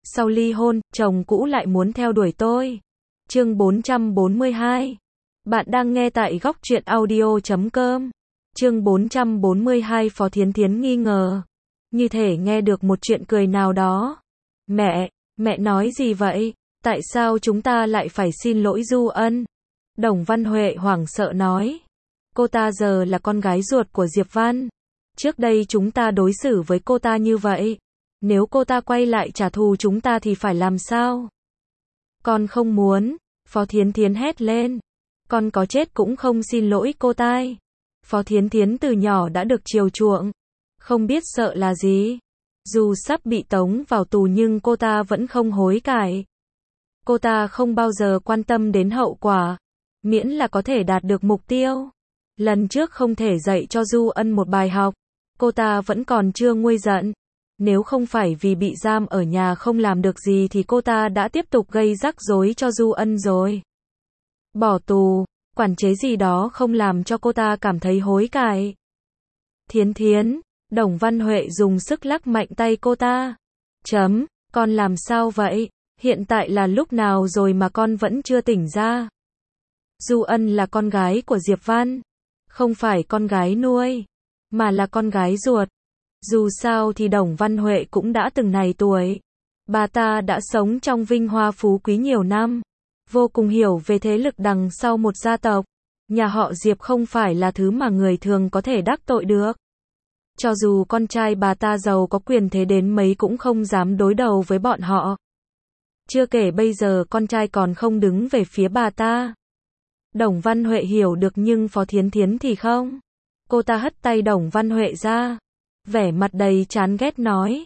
sau ly hôn, chồng cũ lại muốn theo đuổi tôi. Chương 442. Bạn đang nghe tại góc truyện audio.com. Chương 442. Phó Thiến Thiến nghi ngờ, như thể nghe được một chuyện cười nào đó. Mẹ nói gì vậy? Tại sao chúng ta lại phải xin lỗi Du Ân? Đồng Văn Huệ hoảng sợ nói. Cô ta giờ là con gái ruột của Diệp Văn. Trước đây chúng ta đối xử với cô ta như vậy. Nếu cô ta quay lại trả thù chúng ta thì phải làm sao? Con không muốn, Phó Thiến Thiến hét lên. Con có chết cũng không xin lỗi cô ta. Phó Thiến Thiến từ nhỏ đã được chiều chuộng, không biết sợ là gì. Dù sắp bị tống vào tù nhưng cô ta vẫn không hối cải. Cô ta không bao giờ quan tâm đến hậu quả, miễn là có thể đạt được mục tiêu. Lần trước không thể dạy cho Du Ân một bài học, cô ta vẫn còn chưa nguôi giận. Nếu không phải vì bị giam ở nhà không làm được gì thì cô ta đã tiếp tục gây rắc rối cho Du Ân rồi. Bỏ tù, quản chế gì đó không làm cho cô ta cảm thấy hối cải. Thiến Thiến, Đồng Văn Huệ dùng sức lắc mạnh tay cô ta. Con làm sao vậy? Hiện tại là lúc nào rồi mà con vẫn chưa tỉnh ra? Du Ân là con gái của Diệp Văn, không phải con gái nuôi, mà là con gái ruột. Dù sao thì Đồng Văn Huệ cũng đã từng này tuổi. Bà ta đã sống trong vinh hoa phú quý nhiều năm, vô cùng hiểu về thế lực đằng sau một gia tộc. Nhà họ Diệp không phải là thứ mà người thường có thể đắc tội được. Cho dù con trai bà ta giàu có quyền thế đến mấy cũng không dám đối đầu với bọn họ. Chưa kể bây giờ con trai còn không đứng về phía bà ta. Đồng Văn Huệ hiểu được nhưng Phó Thiến Thiến thì không. Cô ta hất tay Đồng Văn Huệ ra, vẻ mặt đầy chán ghét nói.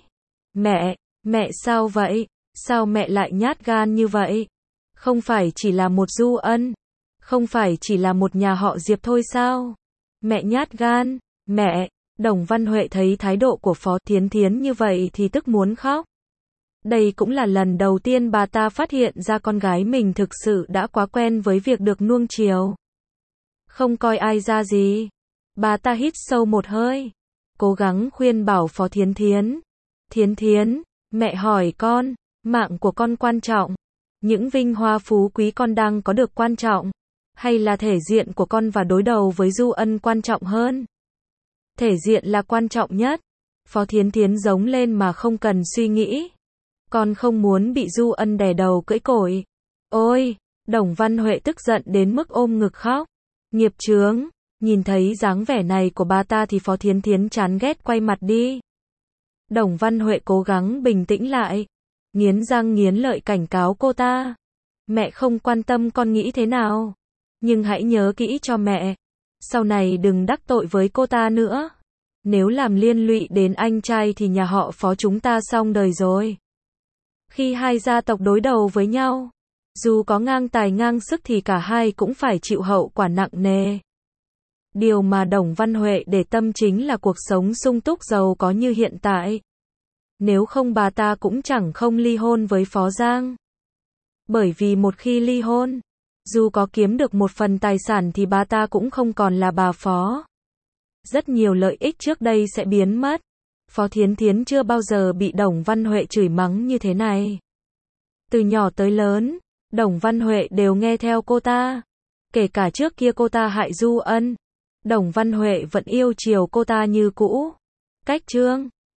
Mẹ sao vậy? Sao mẹ lại nhát gan như vậy? Không phải chỉ là một Du Ân, không phải chỉ là một nhà họ Diệp thôi sao? Mẹ nhát gan, mẹ. Đồng Văn Huệ thấy thái độ của Phó Thiến Thiến như vậy thì tức muốn khóc. Đây cũng là lần đầu tiên bà ta phát hiện ra con gái mình thực sự đã quá quen với việc được nuông chiều, không coi ai ra gì. Bà ta hít sâu một hơi, cố gắng khuyên bảo Phó Thiến Thiến. Thiến Thiến, mẹ hỏi con, mạng của con quan trọng, những vinh hoa phú quý con đang có được quan trọng, hay là thể diện của con và đối đầu với Du Ân quan trọng hơn? Thể diện là quan trọng nhất. Phó Thiến Thiến giống lên mà không cần suy nghĩ. Con không muốn bị Du Ân đè đầu cưỡi cổ. Ôi, Đồng Văn Huệ tức giận đến mức ôm ngực khóc. Nghiệp chướng. Nhìn thấy dáng vẻ này của bà ta thì Phó Thiến Thiến chán ghét quay mặt đi. Đồng Văn Huệ cố gắng bình tĩnh lại, nghiến răng nghiến lợi cảnh cáo cô ta. Mẹ không quan tâm con nghĩ thế nào, nhưng hãy nhớ kỹ cho mẹ, sau này đừng đắc tội với cô ta nữa. Nếu làm liên lụy đến anh trai thì nhà họ Phó chúng ta xong đời rồi. Khi hai gia tộc đối đầu với nhau, dù có ngang tài ngang sức thì cả hai cũng phải chịu hậu quả nặng nề. Điều mà Đồng Văn Huệ để tâm chính là cuộc sống sung túc giàu có như hiện tại. Nếu không bà ta cũng chẳng không ly hôn với Phó Giang. Bởi vì một khi ly hôn, dù có kiếm được một phần tài sản thì bà ta cũng không còn là bà Phó. Rất nhiều lợi ích trước đây sẽ biến mất. Phó Thiến Thiến chưa bao giờ bị Đồng Văn Huệ chửi mắng như thế này. Từ nhỏ tới lớn, Đồng Văn Huệ đều nghe theo cô ta. Kể cả trước kia cô ta hại Du Ân, Đồng Văn Huệ vẫn yêu chiều cô ta như cũ. Cách chương